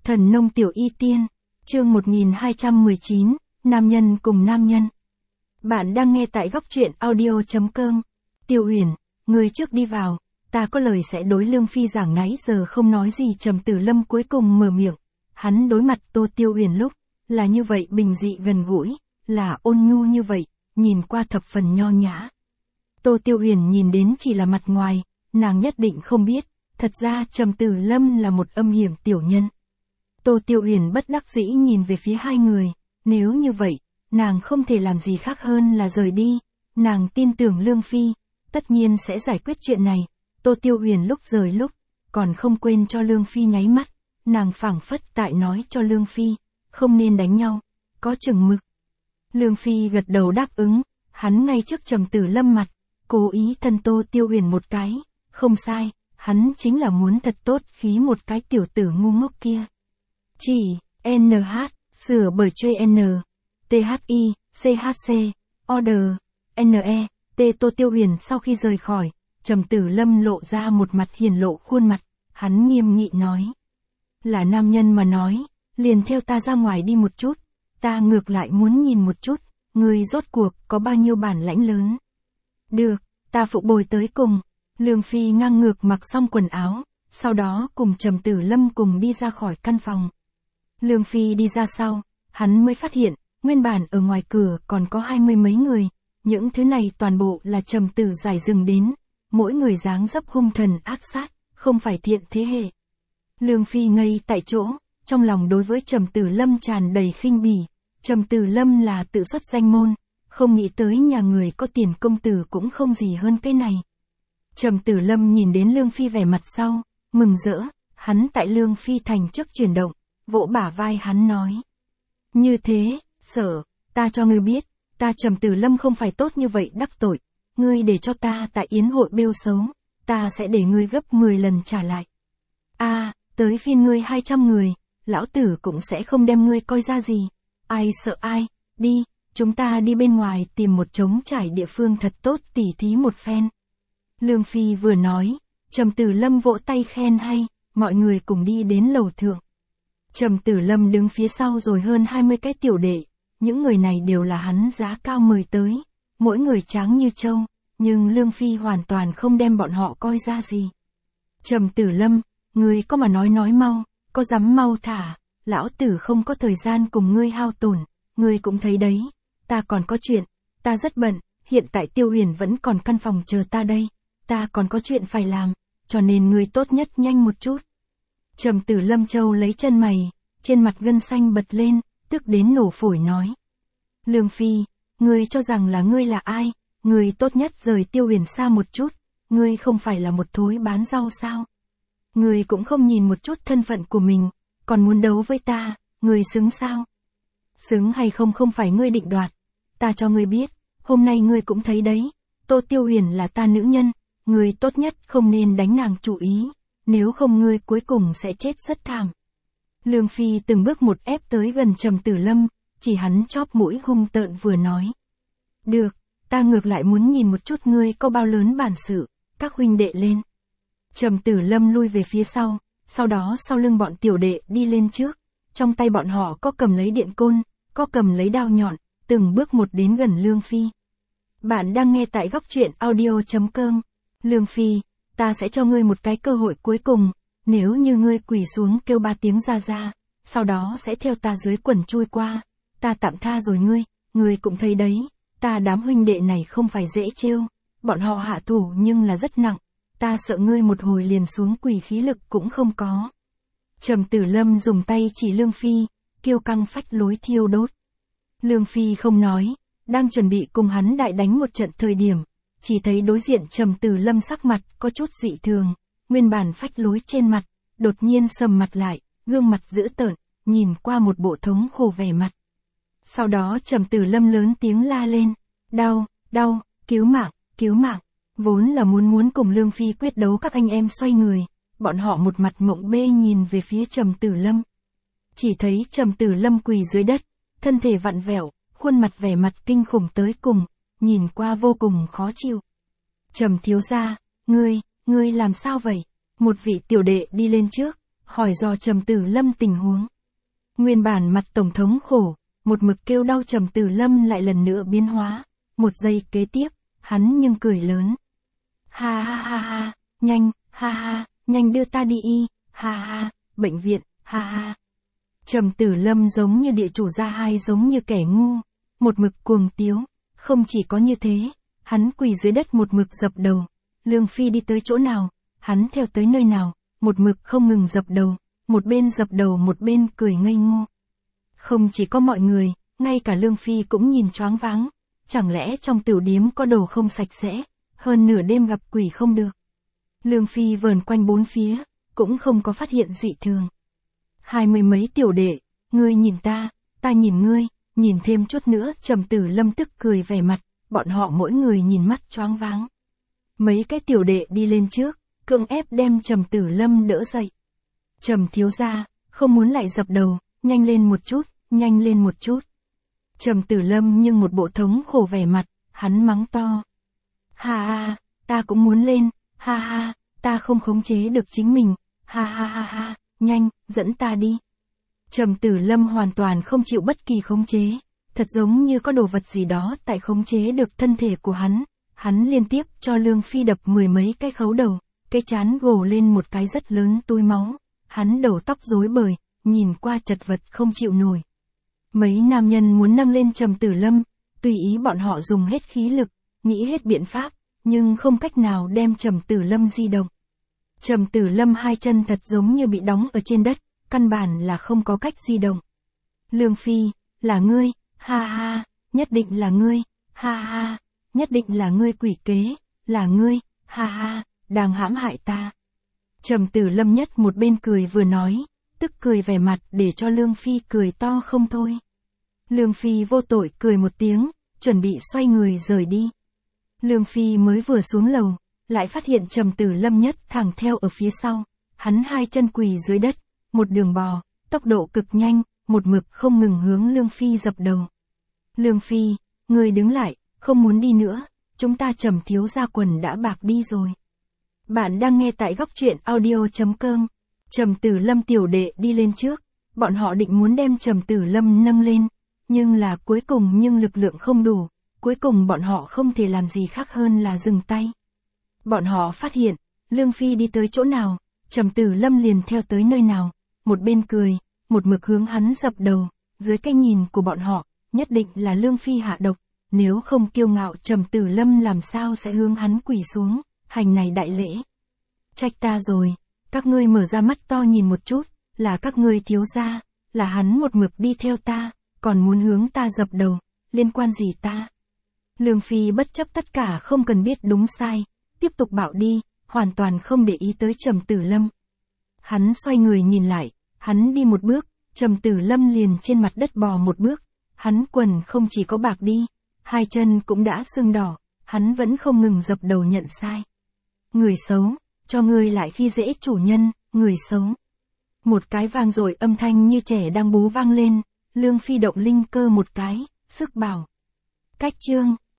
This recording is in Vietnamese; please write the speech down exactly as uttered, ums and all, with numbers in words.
Thần nông tiểu y tiên, chương một nghìn hai trăm mười chín, nam nhân cùng nam nhân. Bạn đang nghe tại góc truyện audio chấm com. Tiêu Uyển, người trước đi vào, ta có lời sẽ đối Lương Phi giảng nãy giờ không nói gì. Trầm Tử Lâm cuối cùng mở miệng, hắn đối mặt Tô Tiêu Uyển lúc, là như vậy bình dị gần gũi, là ôn nhu như vậy, nhìn qua thập phần nho nhã. Tô Tiêu Uyển nhìn đến chỉ là mặt ngoài, nàng nhất định không biết, thật ra Trầm Tử Lâm là một âm hiểm tiểu nhân. Tô Tiêu Uyển bất đắc dĩ nhìn về phía hai người, nếu như vậy, nàng không thể làm gì khác hơn là rời đi, nàng tin tưởng Lương Phi, tất nhiên sẽ giải quyết chuyện này. Tô Tiêu Uyển lúc rời lúc, còn không quên cho Lương Phi nháy mắt, nàng phảng phất tại nói cho Lương Phi, không nên đánh nhau, có chừng mực. Lương Phi gật đầu đáp ứng, hắn ngay trước Trầm Tử Lâm mặt, cố ý thân Tô Tiêu Uyển một cái, không sai, hắn chính là muốn thật tốt khí một cái tiểu tử ngu ngốc kia. Chỉ, en hát, sửa bởi N, T H I, C H C, Order, N E, T. Tô Tiêu Uyển sau khi rời khỏi, Trầm Tử Lâm lộ ra một mặt hiền lộ khuôn mặt, hắn nghiêm nghị nói. Là nam nhân mà nói, liền theo ta ra ngoài đi một chút, ta ngược lại muốn nhìn một chút, người rốt cuộc có bao nhiêu bản lãnh lớn. Được, ta phụ bồi tới cùng. Lương Phi ngang ngược mặc xong quần áo, sau đó cùng Trầm Tử Lâm cùng đi ra khỏi căn phòng. Lương Phi đi ra sau, hắn mới phát hiện, nguyên bản ở ngoài cửa còn có hai mươi mấy người, những thứ này toàn bộ là Trầm Tử giải rừng đến, mỗi người dáng dấp hung thần ác sát, không phải thiện thế hệ. Lương Phi ngây tại chỗ, trong lòng đối với Trầm Tử Lâm tràn đầy khinh bỉ, Trầm Tử Lâm là tự xuất danh môn, không nghĩ tới nhà người có tiền công tử cũng không gì hơn cái này. Trầm Tử Lâm nhìn đến Lương Phi vẻ mặt sau, mừng rỡ, hắn tại Lương Phi thành trước chuyển động, vỗ bả vai hắn nói. Như thế, sở, ta cho ngươi biết, ta Trầm Tử Lâm không phải tốt như vậy đắc tội, ngươi để cho ta tại yến hội bêu xấu, ta sẽ để ngươi gấp mười lần trả lại. A, à, tới phiên ngươi hai trăm người, lão tử cũng sẽ không đem ngươi coi ra gì, ai sợ ai, đi, chúng ta đi bên ngoài tìm một trống trải địa phương thật tốt tỉ thí một phen. Lương Phi vừa nói, Trầm Tử Lâm vỗ tay khen hay, mọi người cùng đi đến lầu thượng. Trầm Tử Lâm đứng phía sau rồi hơn hai mươi cái tiểu đệ, những người này đều là hắn giá cao mời tới, mỗi người tráng như trâu, nhưng Lương Phi hoàn toàn không đem bọn họ coi ra gì. Trầm Tử Lâm, ngươi có mà nói nói mau, có dám mau thả, lão tử không có thời gian cùng ngươi hao tổn, ngươi cũng thấy đấy, ta còn có chuyện, ta rất bận, hiện tại Tiêu Uyển vẫn còn căn phòng chờ ta đây, ta còn có chuyện phải làm, cho nên ngươi tốt nhất nhanh một chút. Trầm Tử Lâm Châu lấy chân mày, trên mặt gân xanh bật lên, tức đến nổ phổi nói. Lương Phi, ngươi cho rằng là ngươi là ai, ngươi tốt nhất rời Tiêu Uyển xa một chút, ngươi không phải là một thối bán rau sao. Ngươi cũng không nhìn một chút thân phận của mình, còn muốn đấu với ta, ngươi xứng sao? Xứng hay không không phải ngươi định đoạt, ta cho ngươi biết, hôm nay ngươi cũng thấy đấy, Tô Tiêu Uyển là ta nữ nhân, ngươi tốt nhất không nên đánh nàng chủ ý, nếu không ngươi cuối cùng sẽ chết rất thảm. Lương Phi từng bước một ép tới gần Trầm Tử Lâm, chỉ hắn chóp mũi hung tợn vừa nói. Được, ta ngược lại muốn nhìn một chút ngươi có bao lớn bản sự, các huynh đệ lên. Trầm Tử Lâm lui về phía sau, sau đó sau lưng bọn tiểu đệ đi lên trước, trong tay bọn họ có cầm lấy điện côn, có cầm lấy đao nhọn, từng bước một đến gần Lương Phi. Bạn đang nghe tại góc truyện audio chấm com. Lương Phi, ta sẽ cho ngươi một cái cơ hội cuối cùng, nếu như ngươi quỳ xuống kêu ba tiếng ra ra, sau đó sẽ theo ta dưới quần chui qua, ta tạm tha rồi ngươi, ngươi cũng thấy đấy, ta đám huynh đệ này không phải dễ trêu, bọn họ hạ thủ nhưng là rất nặng, ta sợ ngươi một hồi liền xuống quỳ khí lực cũng không có. Trầm Tử Lâm dùng tay chỉ Lương Phi, kiêu căng phách lối thiêu đốt. Lương Phi không nói, đang chuẩn bị cùng hắn đại đánh một trận thời điểm, chỉ thấy đối diện Trầm Tử Lâm sắc mặt có chút dị thường, nguyên bản phách lối trên mặt, đột nhiên sầm mặt lại, gương mặt dữ tợn, nhìn qua một bộ thống khổ vẻ mặt. Sau đó Trầm Tử Lâm lớn tiếng la lên, đau, đau, cứu mạng, cứu mạng, vốn là muốn muốn cùng Lương Phi quyết đấu các anh em xoay người, bọn họ một mặt mộng bê nhìn về phía Trầm Tử Lâm. Chỉ thấy Trầm Tử Lâm quỳ dưới đất, thân thể vặn vẹo, khuôn mặt vẻ mặt kinh khủng tới cùng, nhìn qua vô cùng khó chịu. Trầm thiếu gia, ngươi, ngươi làm sao vậy? Một vị tiểu đệ đi lên trước, hỏi dò Trầm Tử Lâm tình huống. Nguyên bản mặt Tổng thống khổ, một mực kêu đau Trầm Tử Lâm lại lần nữa biến hóa, một giây kế tiếp, hắn nhưng cười lớn. Ha ha ha ha, nhanh, ha ha, nhanh đưa ta đi y, ha ha, bệnh viện, ha ha. Trầm Tử Lâm giống như địa chủ gia hai giống như kẻ ngu, một mực cuồng tiếu, không chỉ có như thế, hắn quỳ dưới đất một mực dập đầu, Lương Phi đi tới chỗ nào, hắn theo tới nơi nào, một mực không ngừng dập đầu, một bên dập đầu một bên cười ngây ngô. Không chỉ có mọi người, ngay cả Lương Phi cũng nhìn choáng váng, chẳng lẽ trong tiểu điếm có đồ không sạch sẽ, hơn nửa đêm gặp quỷ không được. Lương Phi vờn quanh bốn phía, cũng không có phát hiện dị thường. Hai mươi mấy tiểu đệ, ngươi nhìn ta, ta nhìn ngươi, nhìn thêm chút nữa, Trầm Tử Lâm tức cười vẻ mặt, bọn họ mỗi người nhìn mắt choáng váng. Mấy cái tiểu đệ đi lên trước, cưỡng ép đem Trầm Tử Lâm đỡ dậy. Trầm thiếu gia, không muốn lại dập đầu, nhanh lên một chút, nhanh lên một chút. Trầm Tử Lâm nhưng một bộ thống khổ vẻ mặt, hắn mắng to. Ha ha, ta cũng muốn lên, ha ha, ta không khống chế được chính mình, ha ha ha ha, nhanh, dẫn ta đi. Trầm Tử Lâm hoàn toàn không chịu bất kỳ khống chế, thật giống như có đồ vật gì đó tại khống chế được thân thể của hắn. Hắn liên tiếp cho Lương Phi đập mười mấy cái khấu đầu, cái chán gồ lên một cái rất lớn túi máu, hắn đầu tóc rối bời, nhìn qua chật vật không chịu nổi. Mấy nam nhân muốn nâng lên Trầm Tử Lâm, tùy ý bọn họ dùng hết khí lực, nghĩ hết biện pháp, nhưng không cách nào đem Trầm Tử Lâm di động. Trầm Tử Lâm hai chân thật giống như bị đóng ở trên đất, căn bản là không có cách di động. Lương Phi, là ngươi, ha ha, nhất định là ngươi, ha ha, nhất định là ngươi quỷ kế, là ngươi, ha ha, đang hãm hại ta. Trầm Tử Lâm nhất một bên cười vừa nói, tức cười vẻ mặt để cho Lương Phi cười to không thôi. Lương Phi vô tội cười một tiếng, chuẩn bị xoay người rời đi. Lương Phi mới vừa xuống lầu, lại phát hiện Trầm Tử Lâm nhất thẳng theo ở phía sau, hắn hai chân quỳ dưới đất, một đường bò, tốc độ cực nhanh, một mực không ngừng hướng Lương Phi dập đầu. Lương Phi, người đứng lại, không muốn đi nữa, chúng ta Trầm thiếu gia quần đã bạc đi rồi. Bạn đang nghe tại góc truyện audio chấm com. Trầm Tử Lâm tiểu đệ đi lên trước, bọn họ định muốn đem Trầm Tử Lâm nâng lên, nhưng là cuối cùng nhưng lực lượng không đủ, cuối cùng bọn họ không thể làm gì khác hơn là dừng tay. Bọn họ phát hiện, Lương Phi đi tới chỗ nào, Trầm Tử Lâm liền theo tới nơi nào, một bên cười, một mực hướng hắn dập đầu, dưới cái nhìn của bọn họ, nhất định là Lương Phi hạ độc, nếu không kiêu ngạo Trầm Tử Lâm làm sao sẽ hướng hắn quỳ xuống, hành này đại lễ. Trách ta rồi, các ngươi mở ra mắt to nhìn một chút, là các ngươi thiếu gia, là hắn một mực đi theo ta, còn muốn hướng ta dập đầu, liên quan gì ta? Lương Phi bất chấp tất cả không cần biết đúng sai, tiếp tục bảo đi, hoàn toàn không để ý tới Trầm Tử Lâm. Hắn xoay người nhìn lại, hắn đi một bước, Trầm Tử Lâm liền trên mặt đất bò một bước, hắn quần không chỉ có bạc đi, hai chân cũng đã sưng đỏ, hắn vẫn không ngừng dập đầu nhận sai. Người xấu, cho ngươi lại khi dễ chủ nhân, người xấu. Một cái vang dội âm thanh như trẻ đang bú vang lên, Lương Phi động linh cơ một cái, sức bảo. Cách chương